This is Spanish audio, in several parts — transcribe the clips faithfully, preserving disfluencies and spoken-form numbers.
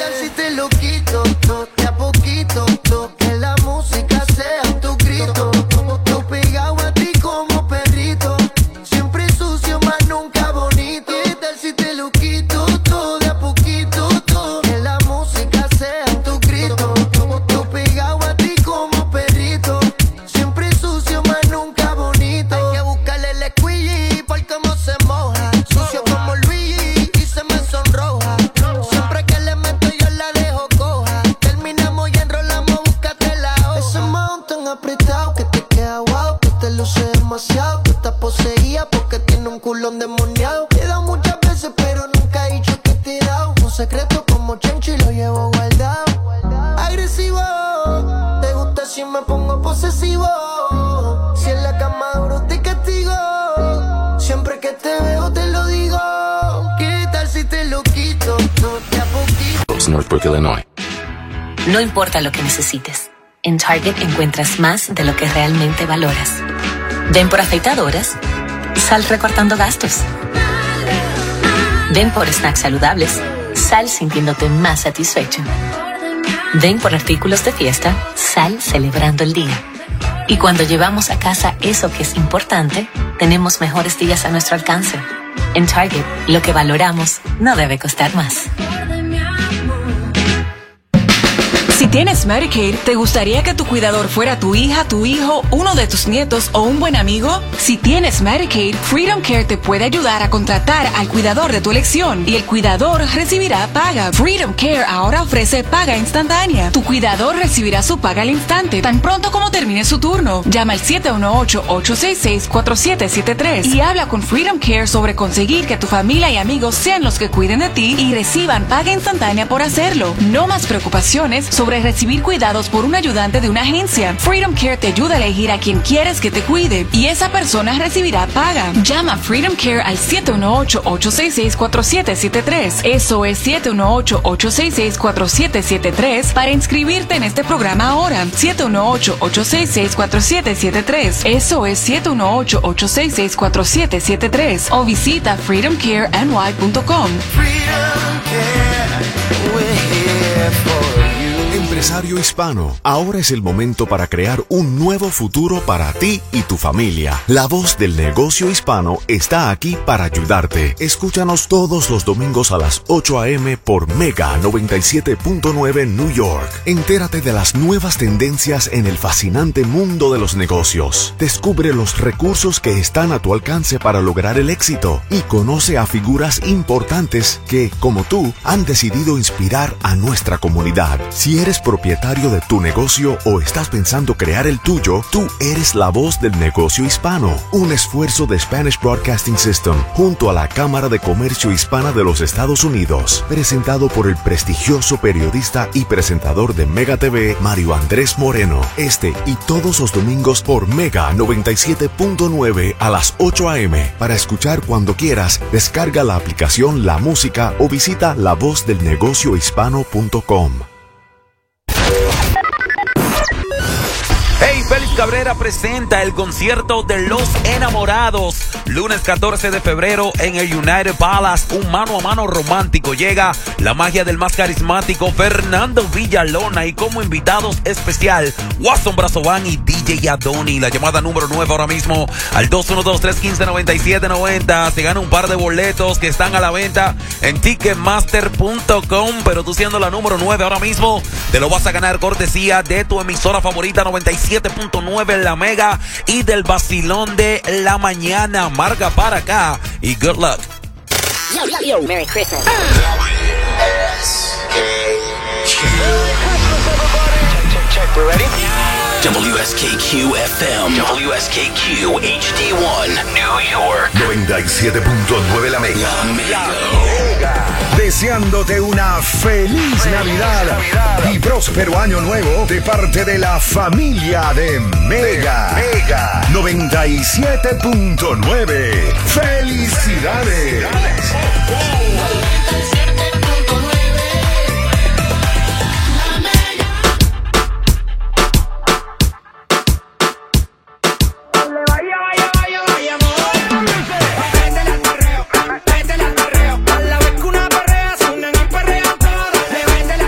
tal si te lo quito? To, de a poquito, to, que la música sea tu grito. Yo pegado a ti como perrito, siempre sucio, más nunca bonito. ¿Qué tal si te lo quito? To, de a poquito, to, que la música sea tu grito. Yo pegado a ti como perrito, siempre sucio, más nunca bonito. Hay que buscarle el squeegee por cómo se moja, sucio como Luigi y se me sonroja. Siempre que le meto yo la dejo coja. Terminamos y enrolamos, búscate la hoja. Ese mount tan apretado que te queda guau, que te luce demasiado. Tú estás poseída porque tiene un culo endemoniado. Te he dado muchas veces pero nunca he dicho que te he dado. Un secreto como Chencho y lo llevo guardado. Agresivo, te gusta si me pongo posesivo. Si en la cama duro te castigo, siempre que te veo te lo digo. ¿Qué tal si te lo quito? No te a poquito. Northbrook, Illinois. No importa lo que necesites, en Target encuentras más de lo que realmente valoras. Ven por afeitadoras, sal recortando gastos. Ven por snacks saludables, sal sintiéndote más satisfecho. Ven por artículos de fiesta, sal celebrando el día. Y cuando llevamos a casa eso que es importante, tenemos mejores días a nuestro alcance. En Target, lo que valoramos no debe costar más. Si tienes Medicaid, ¿te gustaría que tu cuidador fuera tu hija, tu hijo, uno de tus nietos o un buen amigo? Si tienes Medicaid, Freedom Care te puede ayudar a contratar al cuidador de tu elección y el cuidador recibirá paga. Freedom Care ahora ofrece paga instantánea. Tu cuidador recibirá su paga al instante, tan pronto como termine su turno. Llama al siete uno ocho, ocho seis seis, cuatro siete siete tres y habla con Freedom Care sobre conseguir que tu familia y amigos sean los que cuiden de ti y reciban paga instantánea por hacerlo. No más preocupaciones sobre recibir cuidados por un ayudante de una agencia. Freedom Care te ayuda a elegir a quien quieres que te cuide y esa persona recibirá paga. Llama a Freedom Care al siete uno ocho, ocho seis seis, cuatro siete siete tres. Eso es siete uno ocho, ocho seis seis, cuatro siete siete tres para inscribirte en este programa ahora. siete uno ocho, ocho seis seis, cuatro siete siete tres. Eso es siete uno ocho, ocho seis seis, cuatro siete siete tres o visita freedom care n y punto com. Freedom Care, we're here for you. Empresario hispano, ahora es el momento para crear un nuevo futuro para ti y tu familia. La voz del negocio hispano está aquí para ayudarte. Escúchanos todos los domingos a las ocho a eme por Mega noventa y siete punto nueve New York. Entérate de las nuevas tendencias en el fascinante mundo de los negocios. Descubre los recursos que están a tu alcance para lograr el éxito y conoce a figuras importantes que, como tú, han decidido inspirar a nuestra comunidad. Si eres propietario de tu negocio o estás pensando crear el tuyo, tú eres la voz del negocio hispano. Un esfuerzo de Spanish Broadcasting System junto a la Cámara de Comercio Hispana de los Estados Unidos. Presentado por el prestigioso periodista y presentador de Mega T V, Mario Andrés Moreno. Este y todos los domingos por Mega noventa y siete punto nueve a las ocho a eme. Para escuchar cuando quieras, descarga la aplicación La Música o visita la voz del negocio hispano punto com. Hey, Félix Cabrera presenta el concierto de Los Enamorados, lunes catorce de febrero en el United Palace, un mano a mano romántico. Llega la magia del más carismático Fernando Villalona y como invitados especial Watson Brazován y D J Adoni. La llamada número nueve ahora mismo al dos uno dos, tres uno cinco, nueve siete nueve cero. Se gana un par de boletos que están a la venta en ticketmaster punto com, pero tú siendo la número nueve ahora mismo te lo vas a ganar cortesía de tu emisora favorita noventa y siete punto nueve La Mega y del vacilón de la mañana. Marca para acá y good luck. Yo, yo, yo, Merry Christmas. We're ready? W S K Q F M, W S K Q H D one, New York. noventa y siete punto nueve La Mega. La Mega. Deseándote una feliz, feliz Navidad, Navidad y próspero año nuevo de parte de la familia de Mega. De Mega noventa y siete punto nueve. ¡Felicidades! Vende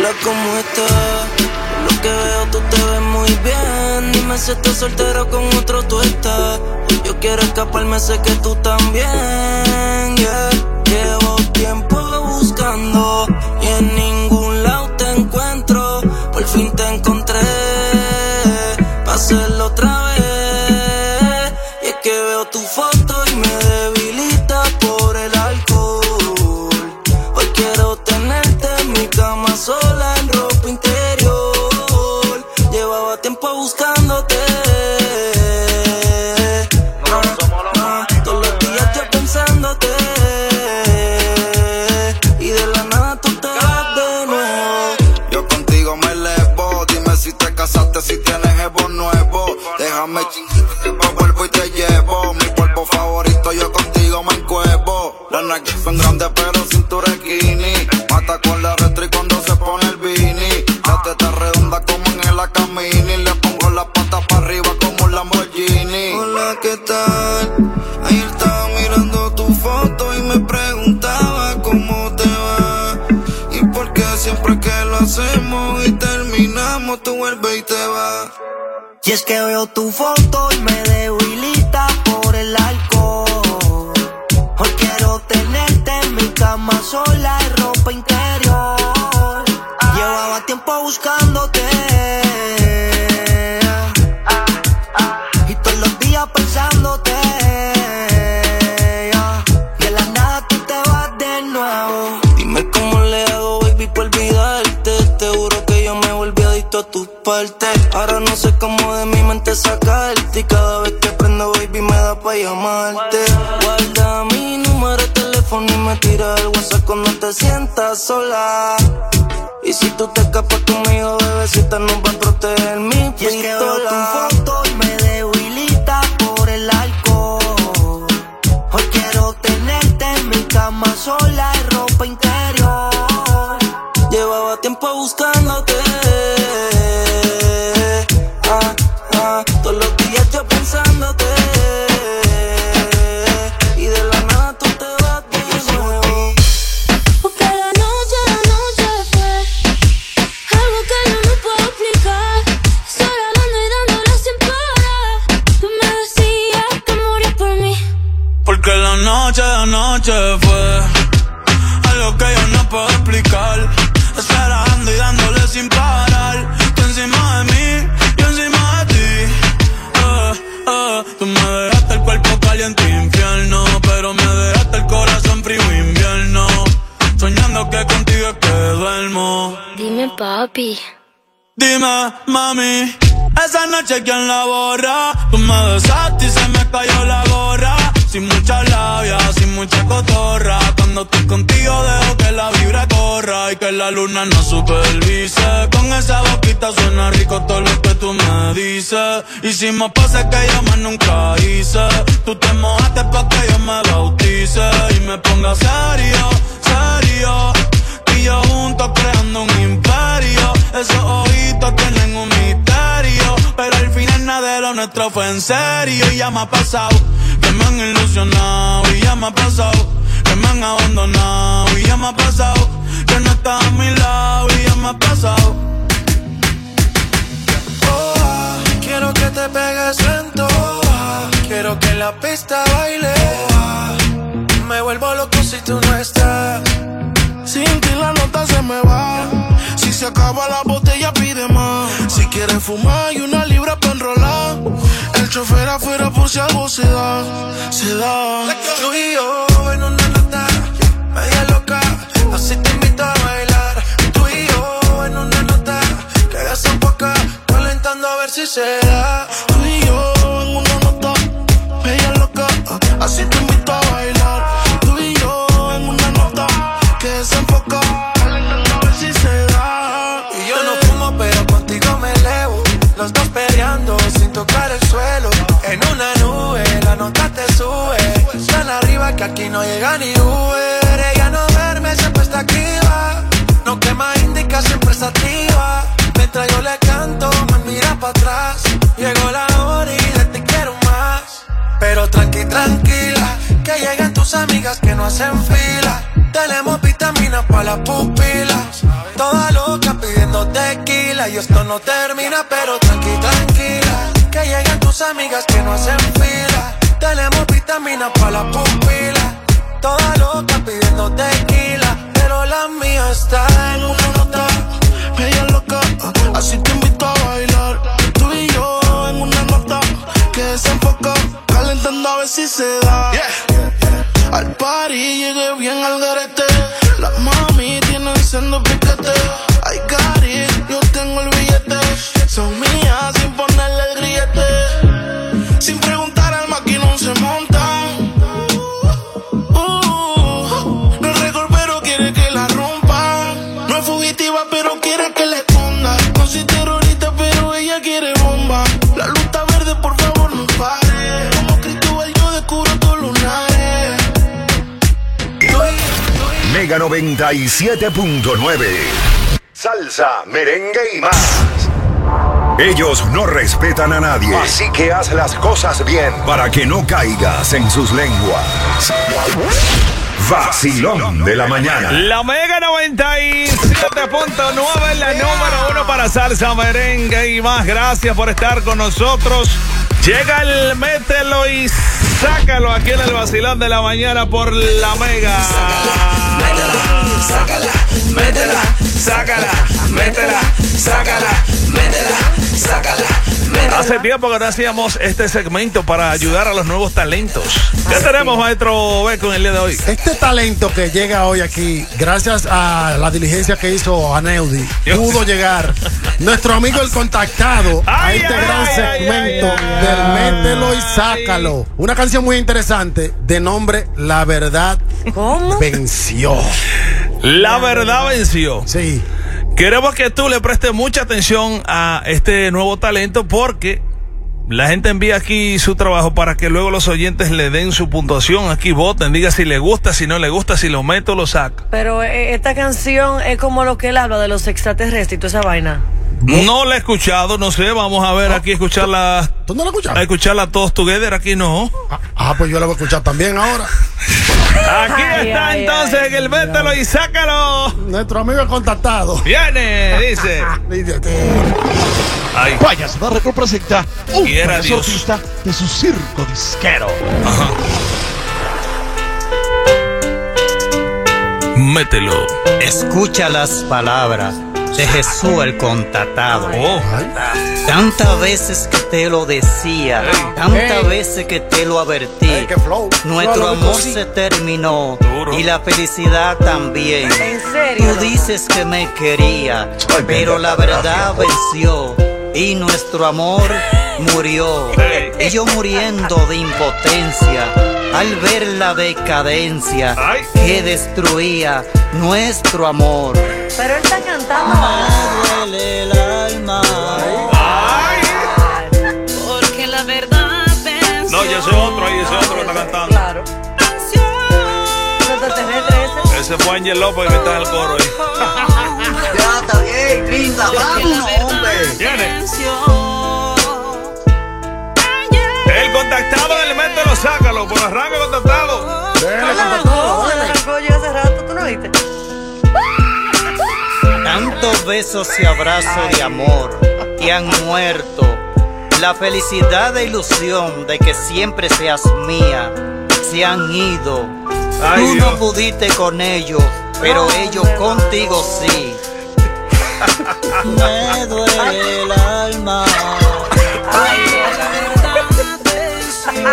Hola, ¿cómo estás? Por lo que veo tú te ves muy bien. Dime si estás soltero con otro tú estás. Yo quiero escaparme, sé que tú también, yeah. Llevo tiempo buscando y en ningún lado te encuentro. Por fin te encontré, pa' hacerlo otra vez. Y es que veo tu foto y me debilita por el alcohol. Hoy quiero tenerte en mi cama sola en ropa interior. Llevaba tiempo buscándote. No, no, todos los días yo pensándote. Y de la nada tú te vas de nuevo. Yo contigo me elevo. Dime si te casaste, si tienes jevo nuevo. Déjame chingar, vuelvo y te llevo. Mi cuerpo favorito, yo contigo me encuevo. Las nalgas son grandes pero cintura skinny. Mata con la retro y cuando se pone el beanie. La teta redonda como en el Acamini. Le pongo la pata para arriba como un Lamborghini. Hola, ¿qué tal? Ayer estaba mirando tu foto y me preguntaba cómo te va. Y por qué siempre que lo hacemos y terminamos tú vuelves y te vas. Y es que veo tu foto y me debilita por el alcohol. Hoy quiero tenerte en mi cama sola en ropa interior. Llevaba tiempo buscándote y todos los días pensándote. De la nada tú te vas de nuevo. Dime cómo le hago, baby, por olvidarte. Te juro que yo me volví adicto a tus partes. Ahora no sé cómo de mi mente sacarte. Y cada vez que prendo, baby, me da pa' llamarte. Guarda mi número de teléfono y me tira el WhatsApp cuando te sientas sola. Y si tú te escapas conmigo, bebecita, nos va a proteger mi pistola. Y es que veo tu foto y me debilita por el alcohol. Hoy quiero tenerte en mi cama sola en ropa interior. Llevaba tiempo buscándote. Ah, ah, todos los días yo pensándote. Y de la nada tú te vas de nuevo. Porque la noche, la noche fue algo que yo no puedo explicar. Estoy hablando y dándole sin parar. Tú me decías que morías por mí. Porque la noche, la noche fue algo que yo no puedo explicar. Esperando y dándole sin parar. Tú encima de mí, yo encima de ti. Uh, uh, tú me dejaste el cuerpo caliente infierno, pero me dejaste el corazón frío invierno. Soñando que contigo es que duermo. Dime, papi. Dime, mami, esa noche quién la borra. Tú me besaste y se me cayó la gorra. Sin mucha labia, sin mucha cotorra. Cuando estoy contigo dejo que la vibra corra y que la luna nos supervise. Con esa boquita suena rico todo lo que tú me dices. Hicimos pases que yo más nunca hice. Tú te mojaste pa' que yo me bautice y me ponga serio, serio. Y yo juntos creando un imperio. Esos ojitos tienen un misterio, pero al final nada de lo nuestro fue en serio. Y ya me ha pasado que me han ilusionado. Y ya me ha pasado que me han abandonado. Y ya me ha pasado que no estás a mi lado. Y ya me ha pasado. Oh, ah, quiero que te pegues lento. Oh, ah, quiero que en la pista baile. Oh, ah, me vuelvo loco si tú no estás. Sin ti la nota se me va. Si se acaba la botella pide más. Si quieres fumar y una libra pa' enrolar. El chofer afuera por si algo se da. Se da. Tú y yo en una nota media loca, así te invito a bailar. Tú y yo en una nota que hagas un poco, calentando a ver si se da. Tú y yo en una nota media loca, así te invito a bailar. Tú y yo en una nota que desenfoca, calentando a ver si se da. Y yo no fumo pero contigo me elevo. Los dos peleando sin tocar el suelo. En una nube la nota te sube. Tan arriba que aquí no llega ni Uber. Ella no duerme, siempre está activa. No quema indica, siempre está activa. Mientras yo le canto, me mira para atrás. Llegó la hora y de te quiero más. Pero tranqui, tranquila, que lleguen tus amigas que no hacen fila. Tenemos vitaminas para las pupilas. Toda loca y esto no termina, pero tranqui, tranquila. Que lleguen tus amigas que no hacen fila. Tenemos vitaminas para la pupila. Toda loca pidiendo tequila, pero la mía está en una nota. Bella loca, así te invito a bailar. Tú y yo en una nota que desenfoca, calentando a ver si se da. Yeah. Al party llegué bien al garete. Las mami tienen sendo piquete. Ay, cari, yo tengo el billete. Son mías sin ponerle el grillete. Sin preguntar al maquinón se montan. Uh, no es récord pero quiere que la rompan. No es fugitiva pero quiere que le esconda. No soy terrorista pero ella quiere bomba. La luz está verde, por favor no pare. Como Cristóbal yo descubro tus lunares. Mega noventa y siete punto nueve. Salsa, merengue y más. Ellos no respetan a nadie, así que haz las cosas bien para que no caigas en sus lenguas. Vacilón de la mañana. La Mega noventa y siete punto nueve es la número uno para salsa, merengue y más. Gracias por estar con nosotros. Llega el mételo y sácalo aquí en el Vacilón de la mañana por la Mega. Sácala, métela, sácala, métela, sácala, métela, sácala, métela. Hace tiempo que no hacíamos este segmento para ayudar a los nuevos talentos. ¿Qué ah, tenemos, sí. maestro Beco, en el día de hoy? Este talento que llega hoy aquí, gracias a la diligencia que hizo Aneudi, pudo llegar nuestro amigo el contactado ay, a este ay, gran ay, segmento ay, ay, del ay, Mételo y Sácalo. Una canción muy interesante de nombre La Verdad ¿Cómo? Venció. La verdad venció. Sí. Queremos que tú le prestes mucha atención a este nuevo talento porque la gente envía aquí su trabajo para que luego los oyentes le den su puntuación. Aquí voten, diga si le gusta, si no le gusta, si lo meto o lo saco. Pero eh, esta canción es como lo que él habla de los extraterrestres y toda esa vaina. No la he escuchado, no sé, vamos a ver aquí escucharla. ¿Tú no la escuchas? A escucharla todos together, aquí no. Ah, ah, pues yo la voy a escuchar también ahora. Aquí ay, está ay, entonces ay, el Mételo y Sácalo. Nuestro amigo contactado. Viene, dice. Ay. Vaya, se da Record presenta un payaso artista de su circo disquero. Ajá. Mételo. Escucha las palabras de Jesús el contactado. Oh. Tantas veces que te lo decía, hey. tantas hey. veces que te lo advertí. Hey, nuestro amor se terminó Duro. y la felicidad también. ¿En serio? Tú dices que me quería, pero la verdad venció y nuestro amor murió. Hey. Y yo muriendo de impotencia al ver la decadencia Ay. que destruía nuestro amor. Pero él está cantando. Me duele el alma. Ay. Porque la verdad venció. No, yo soy otro ahí, ese otro que está cantando. Claro. Ese. ese fue Ángel López que está en el coro ahí. Ya está bien, linda, vámonos, hombre. Viene. El contactado del Mételo, sácalo, por arranque contactado. Dele, contactado. Arrancó yo hace rato, ¿tú no viste? Tantos besos y abrazos de amor que han muerto. La felicidad e ilusión de que siempre seas mía se han ido. Ay, Tú Dios. no pudiste con ellos, pero oh, ellos contigo sí. Me duele el alma. Ay, la verdad venció.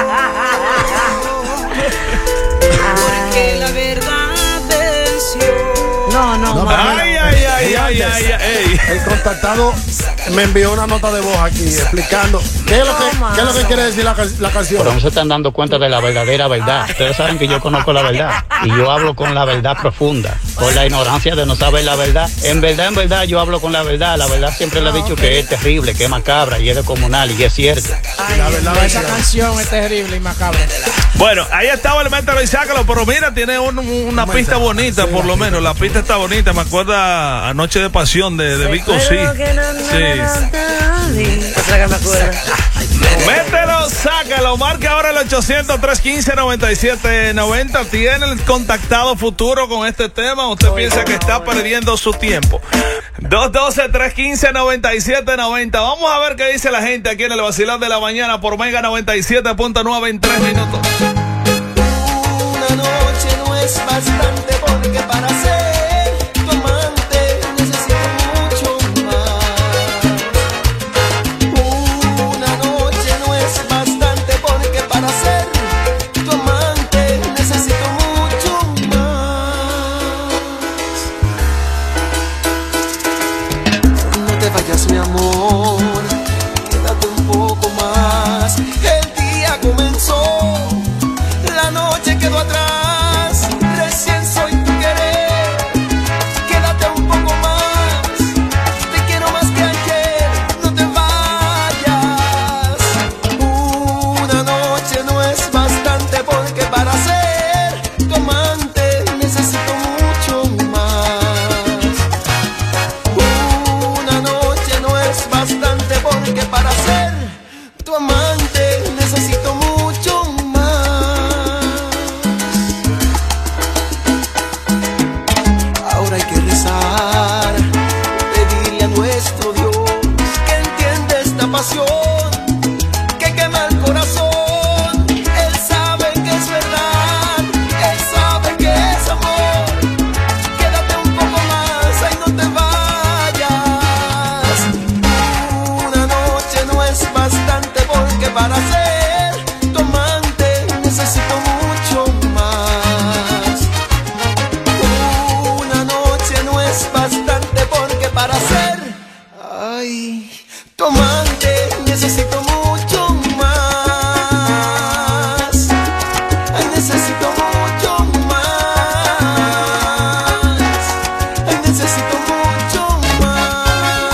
Porque la verdad venció. No, no, no. Ay, ay, ay, ay, ay, ay. El contactado me envió una nota de voz aquí explicando qué es lo que, qué es lo que quiere decir la, la canción. Pero no se están dando cuenta de la verdadera verdad. Ustedes saben que yo conozco la verdad y yo hablo con la verdad profunda. Por la ignorancia de no saber la verdad. En verdad, en verdad, yo hablo con la verdad. La verdad siempre le he dicho que es terrible, que es macabra y es descomunal y es cierto. Ay, la verdad, esa canción es terrible y macabra. Bueno, ahí estaba el Mételo y Sácalo, pero mira, tiene un, una pista bonita, por lo menos. La pista está bonita, me acuerda a Noche de Pasión de, de Vico sí. Sí. Mételo, sácalo, marca ahora el ochocientos, trescientos quince, noventa y siete noventa. Tiene el contactado futuro con este tema. programa, usted piensa que está perdiendo su tiempo. dos uno dos, tres uno cinco, nueve siete nueve cero. Vamos a ver qué dice la gente aquí en el vacilón de la mañana por Mega noventa y siete punto nueve en tres minutos. Una noche no es bastante porque para ser tu amante necesito mucho más. Una noche no es bastante porque para ser tu amante necesito mucho más. No te vayas, mi amor, quédate un poco más. El día comenzó, la noche quedó atrás, recién soy tu querer. Quédate un poco más, te quiero más que ayer, no te vayas. Una noche no es bastante porque para ser tu amante necesito mucho más. Una noche no es bastante porque para ser tu amante necesito mucho más. Ahora hay que rezar, pedirle a nuestro Dios que entienda esta pasión que quema el corazón. Él sabe que es verdad, Él sabe que es amor. Quédate un poco más, ay, no te vayas. Una noche no es bastante porque para ser tu amante necesito mucho más. Una noche no es bastante porque para ser, ay, tu amante necesito mucho más. Ay, necesito mucho más. Ay, necesito mucho más.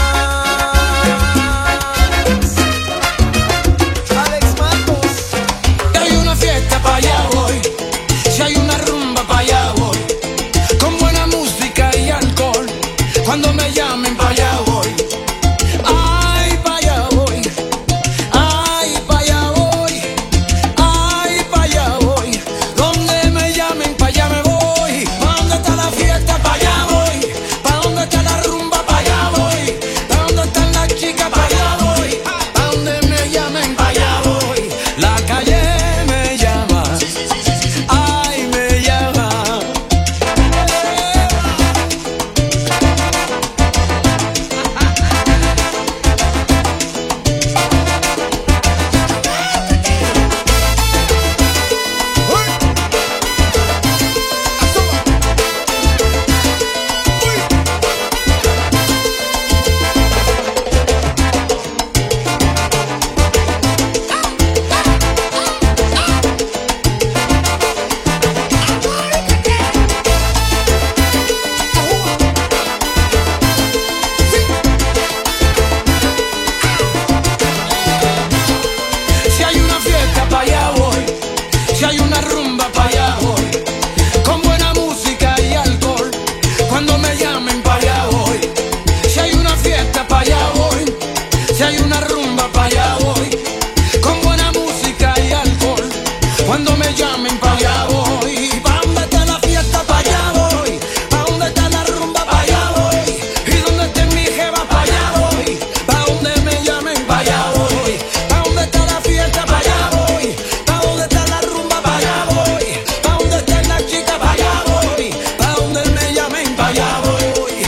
Alex Matos. Si hay una fiesta pa' allá voy, si hay una rumba pa' allá voy, con buena música y alcohol, cuando me llamen pa' allá voy. Ay, pa' allá voy, ay, pa' allá voy, ay, pa' allá voy, donde me llamen pa' allá me voy. Pa' donde está la fiesta pa' allá voy, pa' donde está la rumba pa' allá voy, pa' donde están las chicas pa' allá voy, pa' donde me llamen pa' allá voy. La calle me llama, ay, me llama. Si hay una fiesta pa' allá voy, si hay una rumba pa' allá voy, con buena música y alcohol, cuando me llamen pa' allá voy. Si hay una fiesta pa' allá voy, si hay una rumba pa' allá voy, con buena música y alcohol, cuando me llamen pa' allá voy. Pa' donde está la fiesta pa' allá voy, pa' donde está la rumba pa' allá voy, y donde esté mi jeva pa' allá voy, pa' donde me llamen pa' allá voy. Pa' donde está la fiesta pa' allá voy, pa' donde está la rumba pa' allá voy, pa' donde estén las chicas pa' allá voy, pa' donde me llamen pa' allá voy.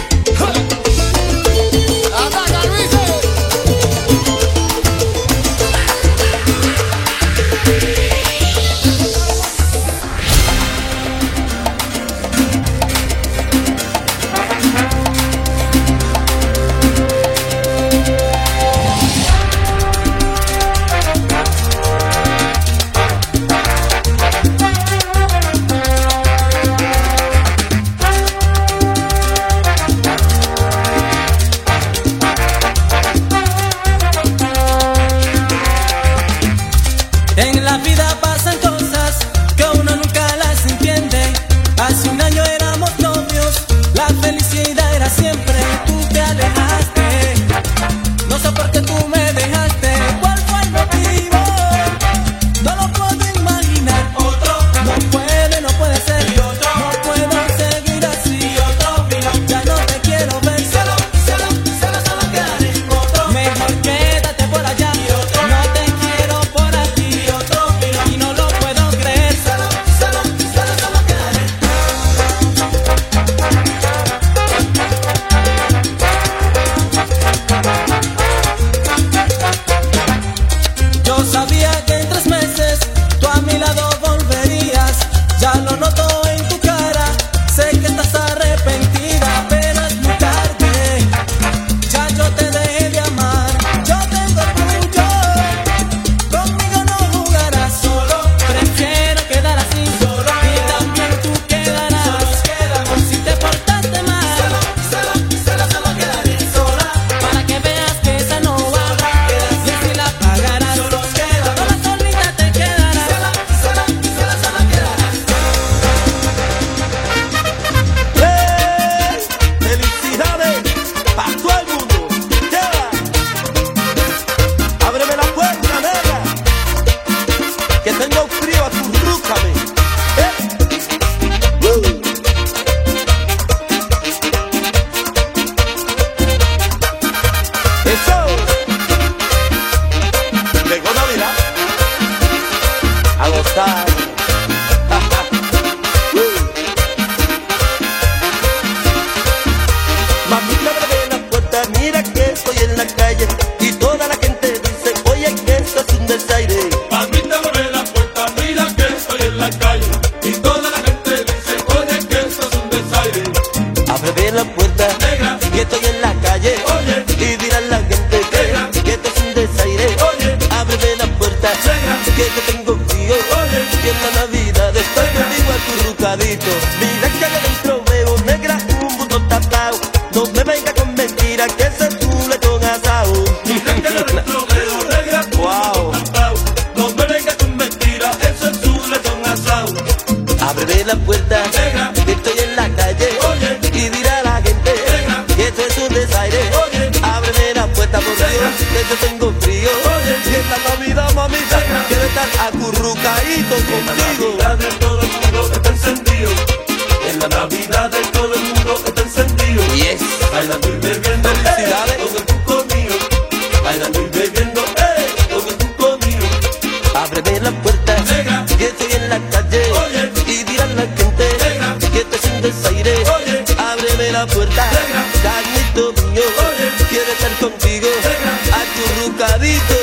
puerta, negra, y estoy en la calle, oye, y dirá la gente que, negra, que esto es un desaire, oye, ábreme la puerta, negra, que yo tengo frío, oye, y en la Navidad estoy contigo acurrucadito. Mira que allá dentro veo, negra, un mundo tapado, no me venga con mentiras que ese es tu lechón asado. Mira que allá dentro veo, negra, wow, no me venga con mentiras, ese es tu lechón asado. Ábreme la puerta, negra, que estoy en la calle, oye, y dirá la gente, negra, que esto es un desaire, oye, ábreme la puerta por Dios, que yo tengo frío, oye, y en la Navidad, mamita, negra, quiero estar acurrucadito contigo. En la Navidad de todo el mundo está encendido, en la Navidad de todo el mundo está encendido, yes, bailando y bebiendo, felicidades, con el cuco mío, bailando y bebiendo, eh, con el cuco mío. Ábreme la puerta, negra, que estoy en la calle, oye, y dirán la gente, negra, que esto es un desaire, oye, ábreme la puerta, negra, carnito mío, oye, quiero estar contigo, negra, acurrucadito.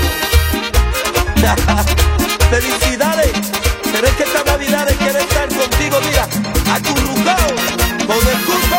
Felicidades, pero es que esta Navidad quiero estar contigo, mira, acurrucado, con el cuco,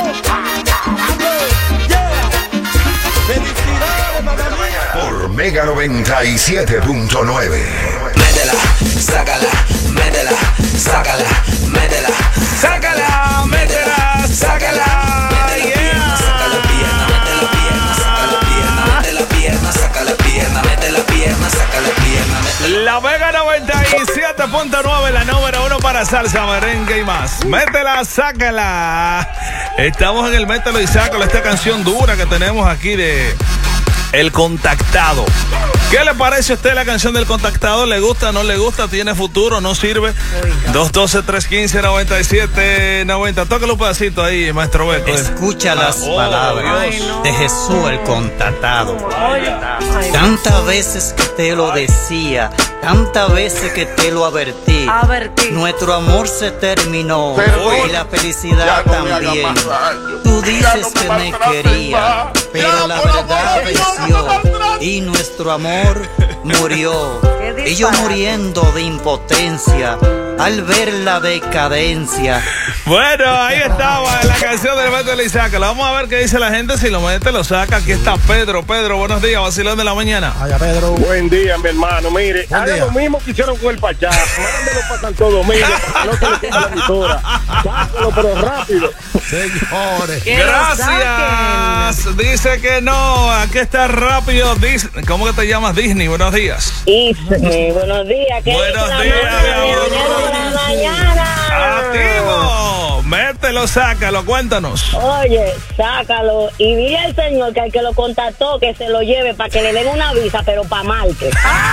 yeah. Felicidades, mamá mía. Por Mega noventa y siete punto nueve. Métela, sácala, métela, sácala, métela, sácala, métela, sácala, yeah. Saca la pierna, mete la pierna, saca la pierna, mete la pierna, saca la pierna, mete la pierna, saca la pierna, mete la... La Mega noventa y siete punto nueve, la número uno para salsa, merengue y más. Métela, sácala. Estamos en el Mételo y Sácalo, esta canción dura que tenemos aquí de El Contactado. ¿Qué le parece a usted la canción del Contactado? ¿Le gusta, no le gusta? ¿Tiene futuro, no sirve? dos uno dos, tres uno cinco, nueve siete nueve cero. Tócale un pedacito ahí, maestro Beto. Escucha las oh, palabras Ay, no. de Jesús el Contactado. Tantas veces que te lo decía, tantas veces que te lo advertí. Advertí. Nuestro amor se terminó Perdón. y la felicidad Ya no me haga también. más daño. Tú Ya dices no me que me maltrates querías, más. pero Ya la por amor verdad a Dios, no me venció maltrates. y nuestro amor murió. Qué Y yo disparate. muriendo de impotencia al ver la decadencia. Bueno, ahí estaba la canción del Mételo y Sácalo. Vamos a ver qué dice la gente. Si lo mete, lo saca. Aquí está Pedro. Pedro, buenos días, vacilón de la mañana. Allá, Pedro. Buen día, mi hermano. Mire, Buen haga día. lo mismo que hicieron con el Pachá. Mándelo para Santo Domingo para que no se le quede la emisora. Sácalo, pero rápido. Señores. Que lo Gracias. Dice que no. Aquí está rápido. Dis- ¿Cómo que te llamas, Disney? Buenos días. Dice, buenos días. ¿Qué Buenos dice la días, mañana, mi amor. de la mañana? Activo. Mételo, sácalo. Cuéntanos. Oye, sácalo y dile al señor que al que lo contactó que se lo lleve para que le den una visa, pero para Marte.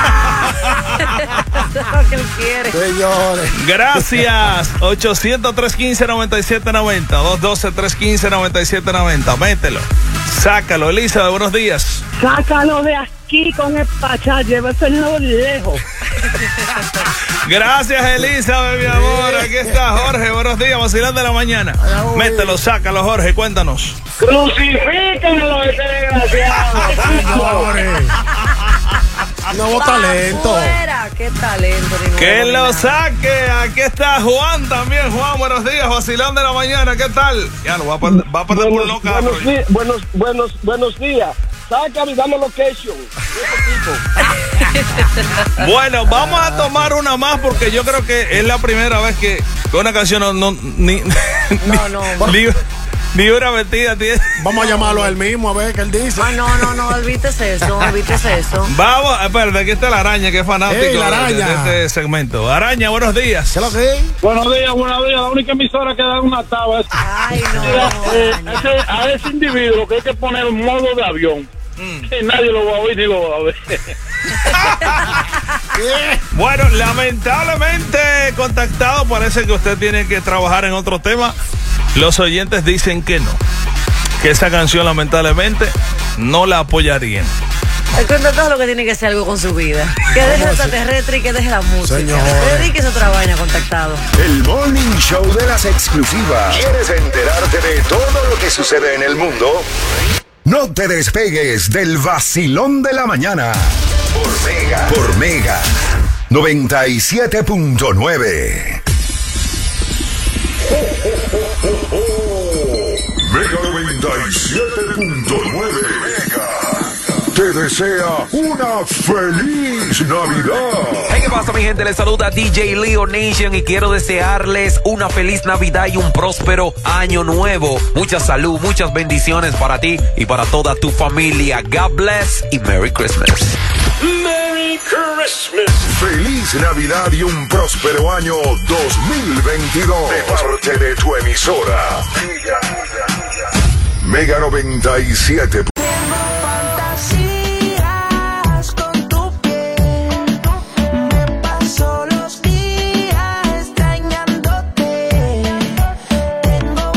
Eso es lo que él quiere. Señores. Gracias. ochocientos, tres uno cinco, nueve siete nueve cero. dos uno dos, tres uno cinco, nueve siete nueve cero. Mételo. Sácalo. Elisa, buenos días. Sácalo de aquí con el Pachá, lléveselo lejos. Gracias, Elisa, mi amor. Aquí está Jorge. Buenos días, vacilón de la mañana. Mételo, sácalo, Jorge. Cuéntanos. Crucifíquenlo, ese desgraciado. Señores. Nuevo talento. Fuera, qué talento. ni Que nuevo, lo ni nada. saque. Aquí está Juan también. Juan, buenos días, vacilón de la mañana. ¿Qué tal? Ya lo va a perder, va a perder por Buenos, loca. buenos, di- buenos, buenos, buenos días. Sácame y dame location. Bueno, vamos a tomar una más porque yo creo que es la primera vez que una canción no, no ni, No, no. ni, ni una metida tiene. Vamos a llamarlo a él mismo a ver qué él dice. Ah, no, no, no, olvides eso, olvides eso. Vamos, espérate, aquí está la araña que es fanático Ey, la de- araña. de este segmento. Araña, buenos días. ¿Qué es lo que es? Buenos días, buenos días. La única emisora que da una tabla es. Ay, no. Eh, ese- a ese individuo lo que hay que poner en modo de avión. Que nadie lo va a oír ni lo va a ver. Bueno, lamentablemente, contactado, parece que usted tiene que trabajar en otro tema. Los oyentes dicen que no. Que esa canción, lamentablemente, no la apoyarían. El contactado lo que tiene que hacer algo con su vida. Que deje el extraterrestre y que deje la música. Señores. Dedíquese a otra vaina, contactado. El Morning Show de las exclusivas. ¿Quieres enterarte de todo lo que sucede en el mundo? No te despegues del vacilón de la mañana. Por Mega. Por Mega. noventa y siete punto nueve. Mega noventa noventa y siete punto nueve te desea una feliz Navidad. Hey, ¿qué pasa, mi gente? Les saluda D J Leo Nation y quiero desearles una feliz Navidad y un próspero año nuevo. Mucha salud, muchas bendiciones para ti y para toda tu familia. God bless y Merry Christmas. Merry Christmas. Feliz Navidad y un próspero año dos mil veintidós de parte de tu emisora Mega noventa y siete. Fantasías con tu piel, me paso los días extrañándote. Tengo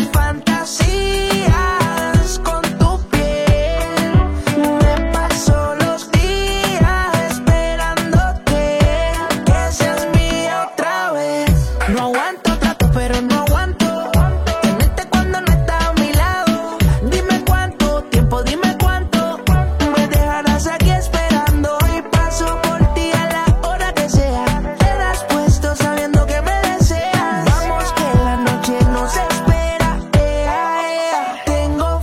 fantasías con tu piel, me paso los días esperándote, que seas mía otra vez. No aguanto trato, pero no aguanto tenerte cuando no estás a mi lado. Dime cuánto tiempo, dime cuánto me dejarás aquí esperando y paso por ti a la hora que sea. Te das puesto sabiendo que me deseas. Vamos que la noche nos espera. Ea, ea. Tengo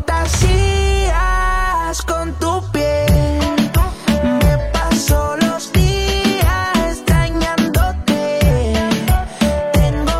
fantasías con tu piel, me paso los días extrañándote. Tengo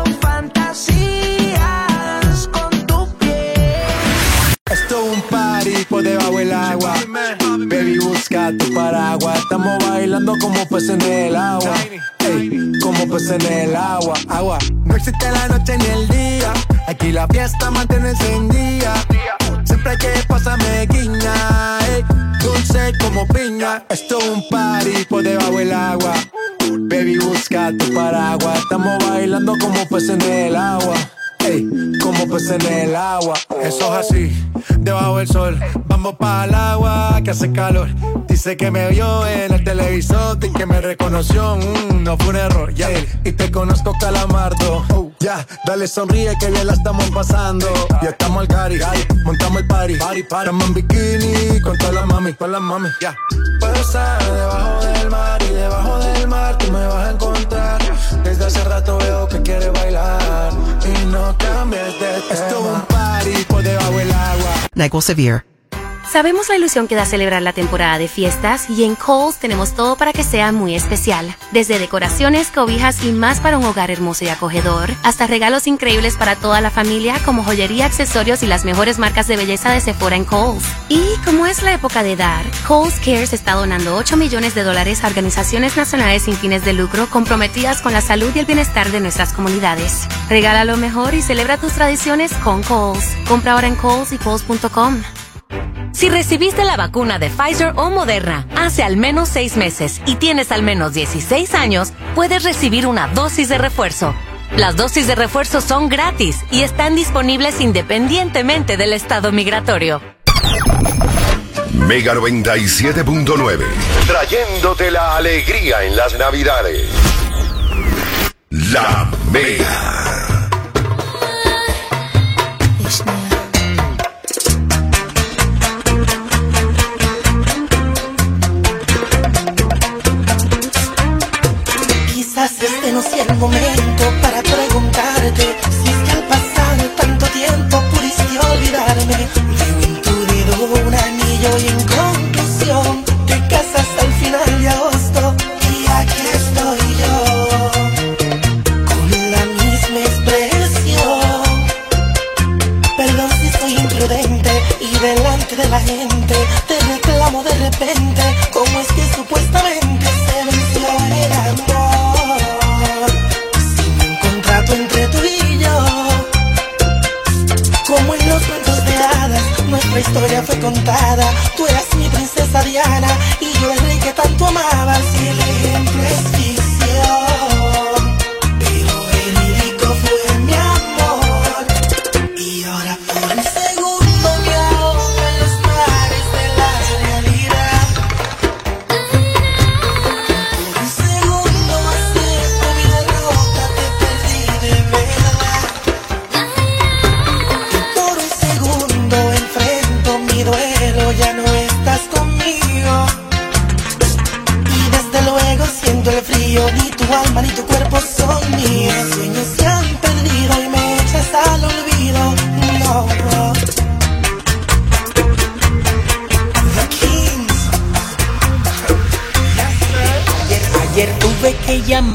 fantasías con tu piel. Esto es un party por debajo del agua. Baby, busca tu paraguas. Estamos bailando como peces en el agua. Ey, como peces en el agua. Agua. No existe la noche ni el día. Aquí la fiesta mantiene encendida. Siempre hay que pasarme guiña. Ey, dulce como piña. Esto es un party por debajo del agua. Baby, busca tu paraguas. Estamos bailando como peces en el agua. Ey, como peces en el agua. Eso es así, debajo del sol. Vamos para el agua que hace calor. Dice que me vio en el televisor y que me reconoció. Mm, no fue un error, ya. Yeah. Y te conozco, Calamardo. Oh, ya, yeah. Dale sonríe que bien la estamos pasando. Ya estamos al cari, montamos el party. Party, party. Estamos en bikini con todas las mami, con las mami. Ya. Yeah. Puedo estar debajo del mar y debajo del mar tú me vas a encontrar. Desde hace rato veo que quieres bailar y no cambies de tema. Esto es un party por debajo del agua. NyQuil Severe. Sabemos la ilusión que da celebrar la temporada de fiestas y en Kohl's tenemos todo para que sea muy especial. Desde decoraciones, cobijas y más para un hogar hermoso y acogedor, hasta regalos increíbles para toda la familia como joyería, accesorios y las mejores marcas de belleza de Sephora en Kohl's. Y como es la época de dar, Kohl's Cares está donando ocho millones de dólares a organizaciones nacionales sin fines de lucro comprometidas con la salud y el bienestar de nuestras comunidades. Regala lo mejor y celebra tus tradiciones con Kohl's. Compra ahora en Kohl's y Kohl's punto com. Si recibiste la vacuna de Pfizer o Moderna hace al menos seis meses y tienes al menos dieciséis años, puedes recibir una dosis de refuerzo. Las dosis de refuerzo son gratis y están disponibles independientemente del estado migratorio. Mega noventa y siete punto nueve, trayéndote la alegría en las Navidades. La Mega. Este no sea el momento para preguntarte si es que al pasar tanto tiempo pudiste olvidarme. Veo en tu dedo un anillo y en conclusión te casas al final de agosto. Y aquí estoy yo con la misma expresión. Perdón si soy imprudente y delante de la gente te reclamo de repente. ¿Cómo es que supuestamente se venció el amor? Entre tú y yo, como en los cuentos de hadas, nuestra historia fue contada. Tú eras mi princesa Diana y yo el rey que tanto amabas. Y el ejemplo es ficción, pero verídico fue mi amor. Y ahora por un segundo me ahogo en los mares de la realidad. Por un segundo acepto mi derrota, te perdí de verdad. Y por un segundo enfrento mi duelo, ya no estás conmigo.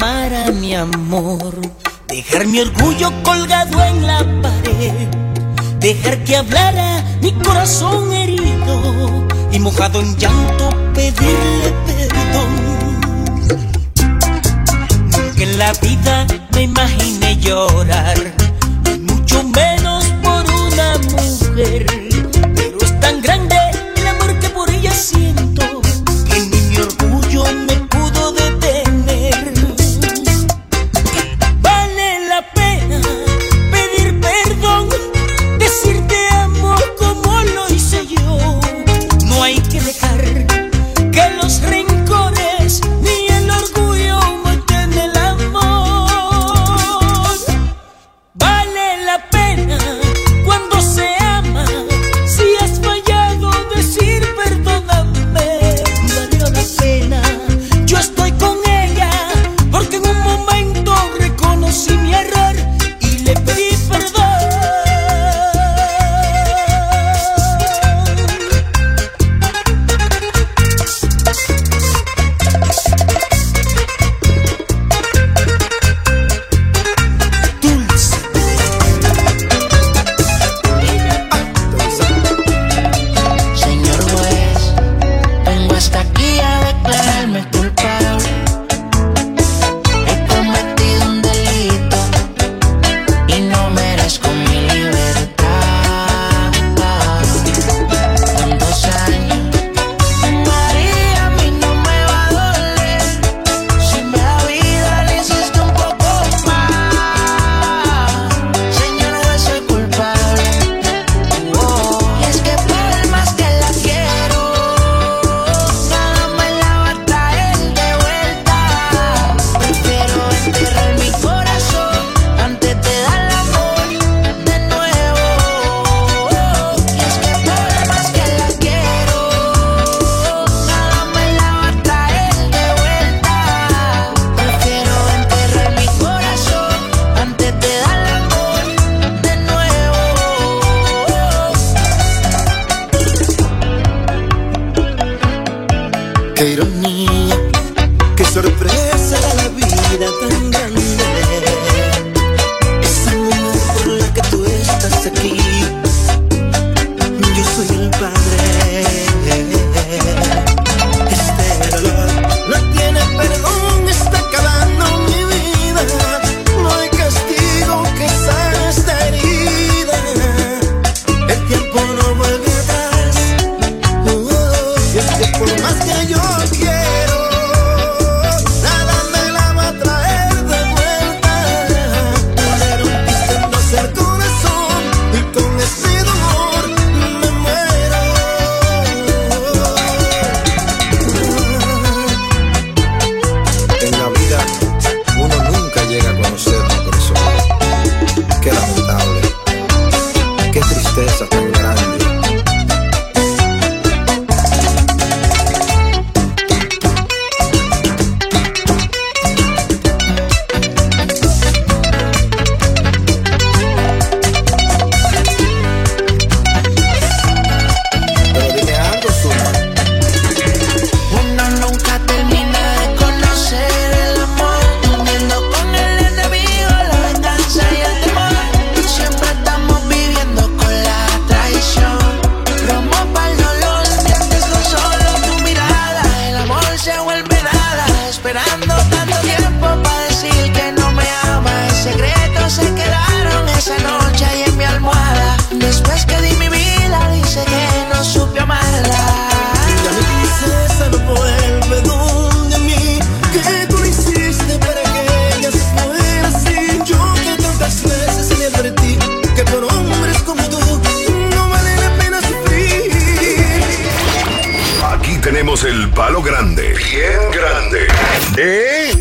amar a mi amor, dejar mi orgullo colgado en la pared, dejar que hablara mi corazón herido y mojado en llanto pedirle perdón. Nunca en la vida me imaginé llorar, mucho menos por una mujer, pero es tan grande el amor que por ella siento que ni mi orgullo me pudo detener. Vale la pena pedir perdón, decirte amo como lo hice yo. No hay que dejar que los rencores ni el orgullo maten el amor. Vale la pena cuando se ama, si has fallado decir perdóname. Valió la pena, yo estoy con ella, porque en un momento reconocí mi error y le pedí perdón. Señor juez, vengo hasta aquí a declararme culpable. He cometido un delito y no merezco mi libertad. Con dos años, María, a mí no me va a doler. Si me da vida, le hiciste un poco más. Señor juez, soy culpable. Y es que por más que la quiero, nada me la va a traer de vuelta. Prefiero enterrar mi corazón antes de dar el amor de nuevo. Y es que por más que la quiero, nada me la va a traer de vuelta. Prefiero enterrar mi corazón antes de dar el amor de nuevo. Qué ironía, qué sorpresa la vida tan grande. Esa mujer por la que tú estás aquí, yo soy el padre. Este dolor no tiene perdón, está acabando mi vida. No hay castigo que sane esta herida. El tiempo no vuelve atrás. Oh, y es que por más que yo quiero, nada me la va a traer de vuelta. Le rompiste en dos el corazón y con ese dolor me muero. En la vida uno nunca llega a conocer a una persona. Qué lamentable, qué tristeza tan grande. Pero dime algo, Zuma. Uno nunca termina de conocer el amor, durmiendo con el enemigo, la venganza y el temor. Siempre estamos viviendo con la traición. Romo para el dolor, sientes no solo tu mirada. El amor se vuelve nada, esperando tanto tiempo para decir que no me ama. En secreto se quedaron esa noche ahí en mi almohada. Después que di mi vida, dice que no supe amarla. Ya mi princesa no vuelve donde mí. ¿Qué tú hiciste para que ella se fuera así? Yo que tantas veces le advertí que por hombres como tú no vale la pena sufrir. Aquí tenemos el palo grande, bien grande. ¿Eh?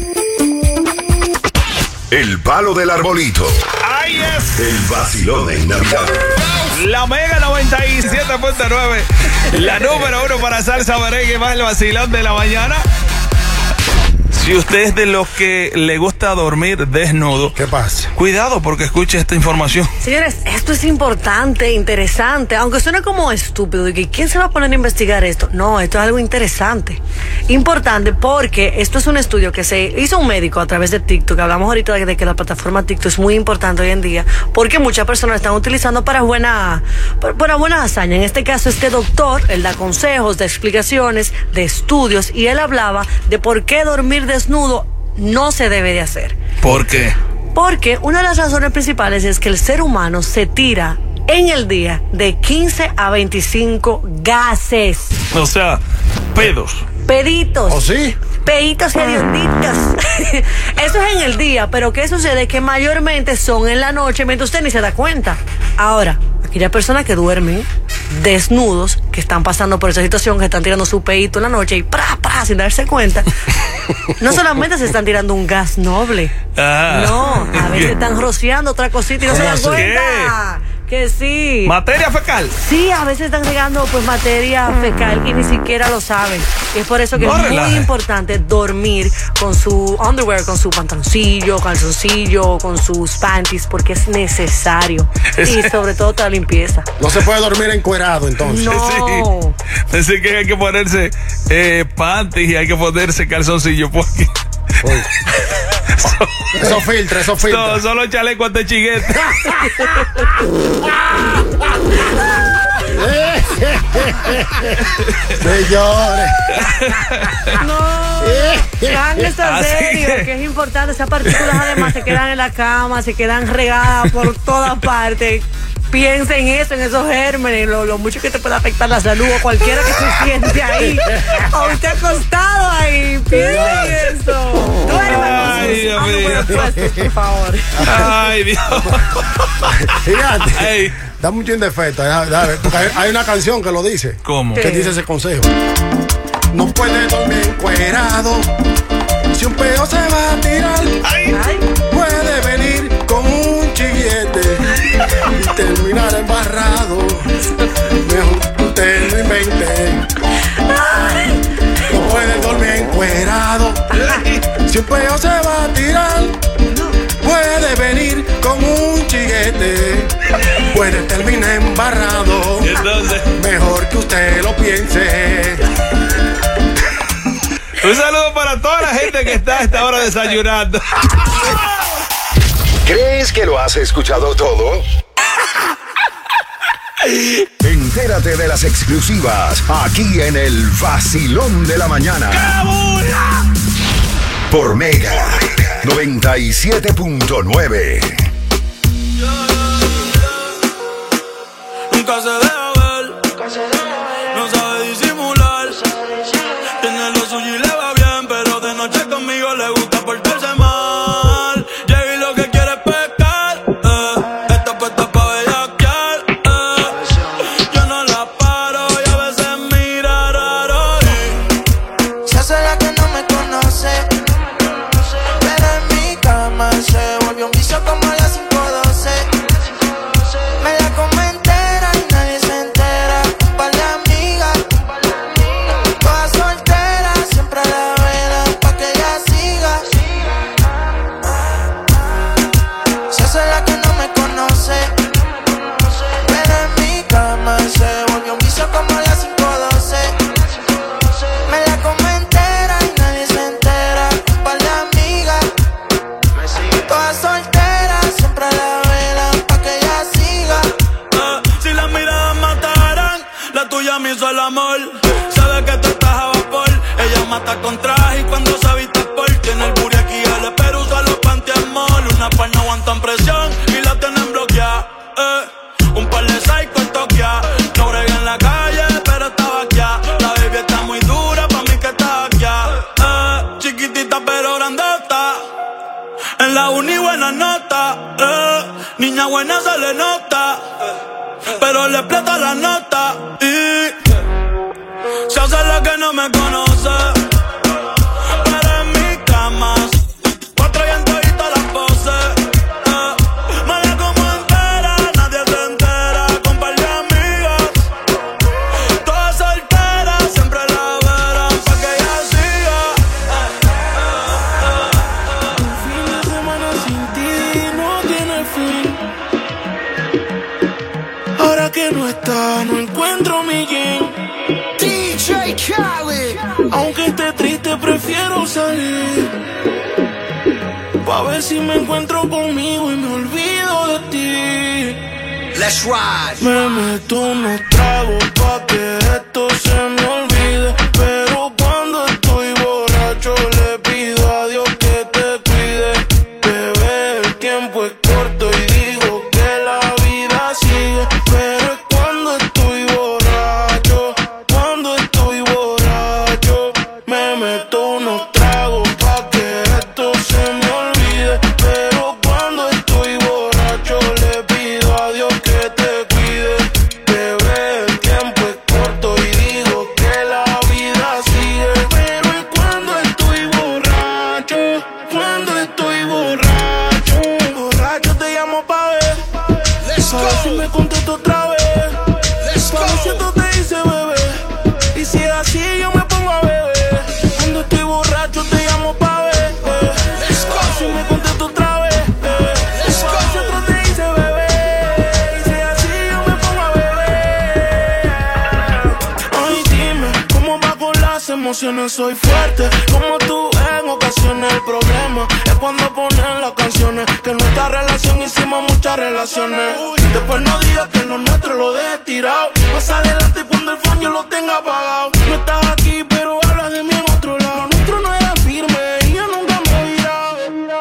El palo del arbolito. ¡Ahí es! El vacilón en Navidad. La Mega noventa y siete punto nueve, la número uno para salsa, merengue, más el vacilón de la mañana. Si usted es de los que le gusta dormir desnudo, ¿qué pasa? Cuidado porque escuche esta información. Señores, esto es importante, interesante, aunque suene como estúpido, y que ¿quién se va a poner a investigar esto? No, esto es algo interesante. Importante porque esto es un estudio que se hizo un médico a través de TikTok. Hablamos ahorita de que la plataforma TikTok es muy importante hoy en día porque muchas personas la están utilizando para buena, para buena hazaña. En este caso, este doctor, él da consejos, da explicaciones, de estudios, y él hablaba de por qué dormir desnudo no se debe de hacer. ¿Por qué? Porque una de las razones principales es que el ser humano se tira en el día de quince a veinticinco gases. O sea, pedos. Peditos. ¿Oh, sí? Peditos y hedionditos. Eso es en el día, pero ¿qué sucede? Que mayormente son en la noche, mientras usted ni se da cuenta. Ahora, aquellas personas que duermen desnudos, que están pasando por esa situación, que están tirando su pedito en la noche y pra, pra, sin darse cuenta, no solamente se están tirando un gas noble, ah. no, a veces están rociando otra cosita y no se dan cuenta. Que sí. ¿Materia fecal? Sí, a veces están regando pues materia fecal y ni siquiera lo saben. Y es por eso que no es relaje. muy importante dormir con su underwear, con su pantaloncillo, calzoncillo, con sus panties, porque es necesario. Y sobre todo toda limpieza. No se puede dormir encuerado entonces. No. Sí. Así que hay que ponerse eh, panties y hay que ponerse calzoncillo porque... Eso filtra, eso filtra. No, solo chaleco de chiguete. Señores. No, vean esto en serio, que... que es importante. Esas partículas además se quedan en la cama, se quedan regadas por todas partes. Piensa en eso, en esos gérmenes, lo, lo mucho que te puede afectar la salud o cualquiera que se siente ahí. O usted acostado ahí, piensa en eso. Duerma. Ay, Dios mío. Por favor. Ay, Dios. Fíjate. Ay. Da mucho indefecto. Porque hay, hay una canción que lo dice. ¿Cómo? Que dice ese consejo. No puede dormir encuerado. Si un peo se va a tirar, ay. Puede venir con un chiguete y terminar embarrado. Mejor usted no invente. No puede dormir encuerado. Si un peo se va a tirar, puede venir con un chiguete. Puede terminar embarrado. Entonces, mejor que usted lo piense. Un saludo para toda la gente que está a esta hora desayunando. ¿Crees que lo has escuchado todo? Entérate de las exclusivas aquí en el Vacilón de la Mañana. ¡Cabula! Por Mega noventa y siete punto nueve. Nunca se deja ver, no sabe disimular. Tiene lo suyo y le va bien, pero de noche conmigo le gusta portarse mal. Llega y lo que quiere es pescar, eh. Está puesta pa' bellaquear, eh. Yo no la paro y a veces mira raro. Se hace la que no me conoce, pero en mi cama se volvió un vicio como a las cinco doce. Me la come entera y nadie se entera. Un par de amigas, todas solteras, siempre a la vela pa' que ella siga. Se hace la que no me conoce, pero en mi cama se volvió un vicio como a las cinco doce. Me la come entera y nadie se entera. Un par de amigas, todas solteras, siempre a la vela pa' que ella siga. Eh, si las miradas mataran, la tuya me hizo el amor. Sabe que tú estás a vapor. Ella mata con traje y cuando se viste por. Tiene el booty aquí, el pero usa los panty en mall. Una par no aguantan presión y la tienen bloqueada. Eh, un par de psycho en Tokia. No brega en la calle, pero estaba aquí. La baby está muy dura, pa' mí que está aquí. Eh, chiquitita pero grandota. En la uni buena nota, eh. Niña buena se le nota, pero le explota la nota. Y se hace la que no me conoce, pero en mi cama cuatro y en todita las poses, eh. Me la como entera, nadie se entera. Con par de amigas, todas solteras, siempre la verán pa' que ella siga. Tommy King, D J Khaled. Aunque esté triste prefiero salir, pa' ver si me encuentro conmigo y me olvido de ti. Let's ride. Me meto unos tragos pa' que esto se me olvide, pero cuando estoy borracho le pido a Dios que te cuide. Bebé, el tiempo es corto y digo que la vida sigue, pero es cuando estoy borracho, cuando estoy borracho. Me meto unos tragos pa' que esto se me olvide, pero cuando estoy borracho le pido a Dios que te cuide. Bebé, el tiempo es corto y digo que la vida sigue, pero es cuando estoy borracho, cuando estoy borracho. Borracho te llamo pa' ver, Let's pa' ver si go. me contesto otra vez, Let's pa' ver si go. esto te dice bebé, y si es así yo me pongo a beber. Cuando estoy borracho te llamo pa' ver, Let's pa' ver si me contesto otra vez, Let's pa' ver si go. otro te dice bebé, y si es así yo me pongo a beber. Ay, dime, ¿cómo va con las emociones? Soy fuerte, como tú en ocasiones. El problema es cuando ponen las canciones, que en nuestra relación hicimos muchas relaciones. Después no digas que lo nuestro lo dejé tirado. Más adelante cuando el phone yo lo tenga apagado. No estás aquí pero hablas de mí en otro lado. Lo nuestro no era firme y yo nunca me he virado.